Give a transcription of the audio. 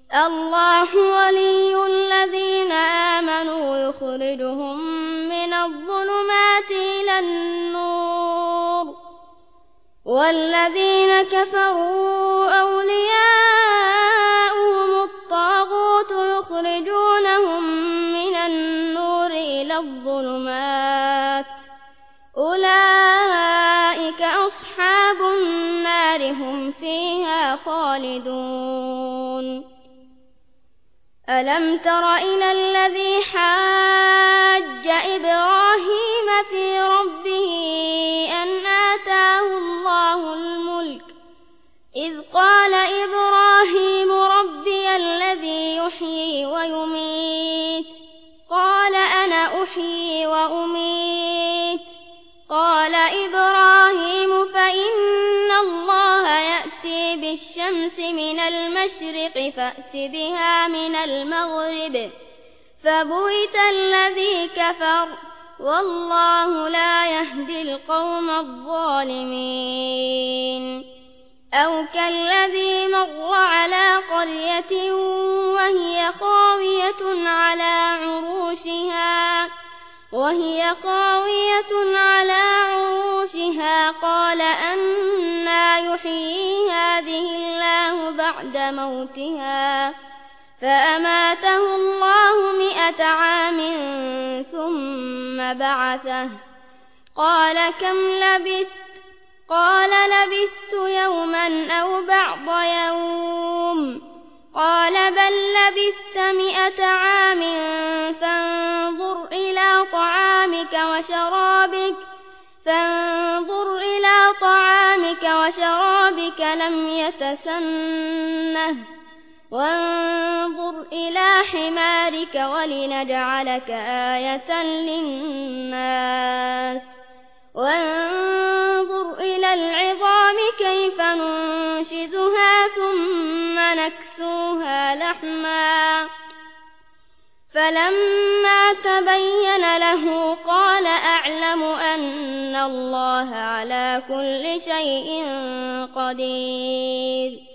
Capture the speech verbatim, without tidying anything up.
الله ولي الذين آمنوا يخرجهم من الظلمات إلى النور والذين كفروا أولياؤهم الطاغوت يخرجونهم من النور إلى الظلمات أولئك أصحاب النار هم فيها خالدون ألم تر إلى الذي حاج إبراهيم في ربه أن آتاه الله الملك إذ قال إبراهيم ربي الذي يحيي ويميت قال أنا أحيي وأميت قال إبراهيم فإن الله يأتي بالشمس من المشرق فأت بها من المغرب فبهت الذي كفر والله لا يهدي القوم الظالمين أو كالذي مر على قرية وهي خاوية على عروشها وهي خاوية على عروشها قال أنى يحيي هذه الله بعد موتها فأماته الله مئة عام ثم بعثه قال كم لبثت قال لبثت يوما أو بعض يوم قال بل لبثت مئة عام فانظر إلى طعامك وشرابك فانظر إلى طعامك وشرابك لم يتسنه وانظر إلى حمارك ولنجعلك آية للناس وانظر إلى العظام كيف ننشزها ثم نكسوها لحما فلما تبين له قال أعلم أن الله على كل شيء قدير